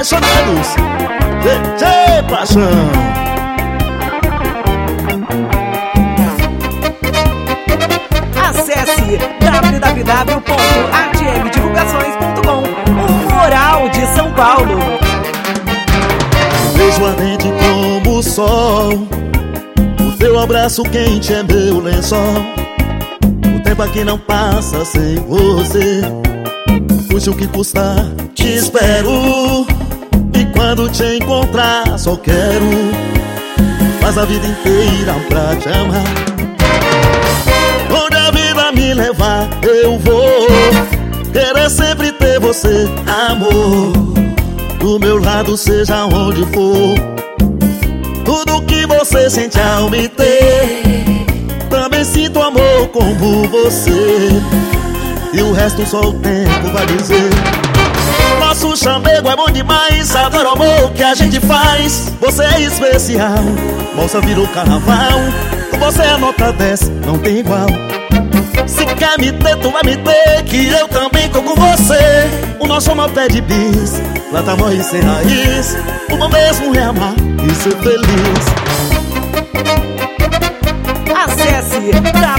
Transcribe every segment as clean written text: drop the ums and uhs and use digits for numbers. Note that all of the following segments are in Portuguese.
apaixonados, DJ Paixão. Acesse www.atmdivulgações.com, o Moral de São Paulo. Um beijo ardente como o sol, o teu abraço quente é meu lençol. O tempo aqui não passa sem você, custe o que custar, te espero. E quando te encontrar só quero faz a vida inteira pra te amar. Onde a vida me levar eu vou querer sempre ter você, amor, do meu lado seja onde for. Tudo que você sente ao me ter, também sinto amor como você. E o resto só o tempo vai dizer. Nosso chamego é bom demais, adoro o amor que a gente faz. Você é especial, moça virou carnaval. Com você é nota 10, não tem igual. Se quer me ter, tu vai me ter, que eu também tô com você. O nosso amor pede bis, planta morre sem raiz. O bom mesmo é amar e ser feliz. Acesse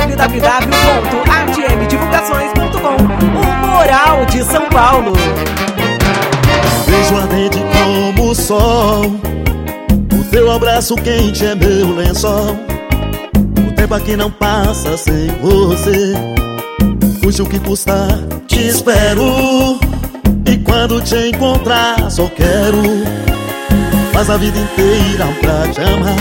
www.atmdivulgações.com, o Moral de São Paulo. Beijo ardente como o sol, o teu abraço quente é meu lençol. O tempo aqui não passa sem você, custe o que custar, te espero. E quando te encontrar só quero faz a vida inteira pra te amar.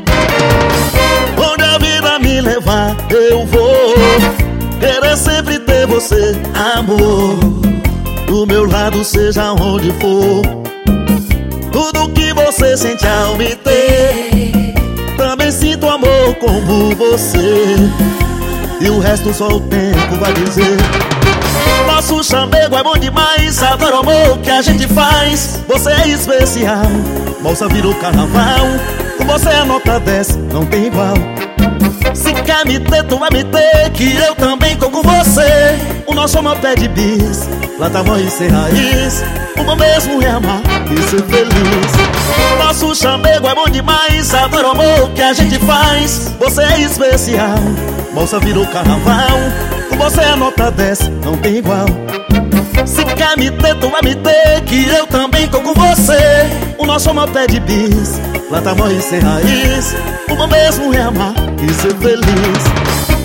Onde a vida me levar eu vou querer sempre ter você, amor, do meu lado seja onde for. Tudo que você sente ao me ter, também sinto amor como você. E o resto só o tempo vai dizer. Nosso chamego é bom demais, adoro o amor que a gente faz. Você é especial, moça virou carnaval. Com você é nota 10, não tem igual. Se quer me ter, tu vai me ter, que eu também tô com você. O nosso amor pede bis, planta morre sem raiz. O bom mesmo é amar e ser feliz. Nosso chamego é bom demais, adoro o amor que a gente faz. Você é especial, moça virou carnaval. Com você é nota 10, não tem igual. Se quer me ter, tu vai me ter, que eu também tô com você. O nosso amor pede bis, planta morre sem raiz. O bom mesmo é amar e ser feliz.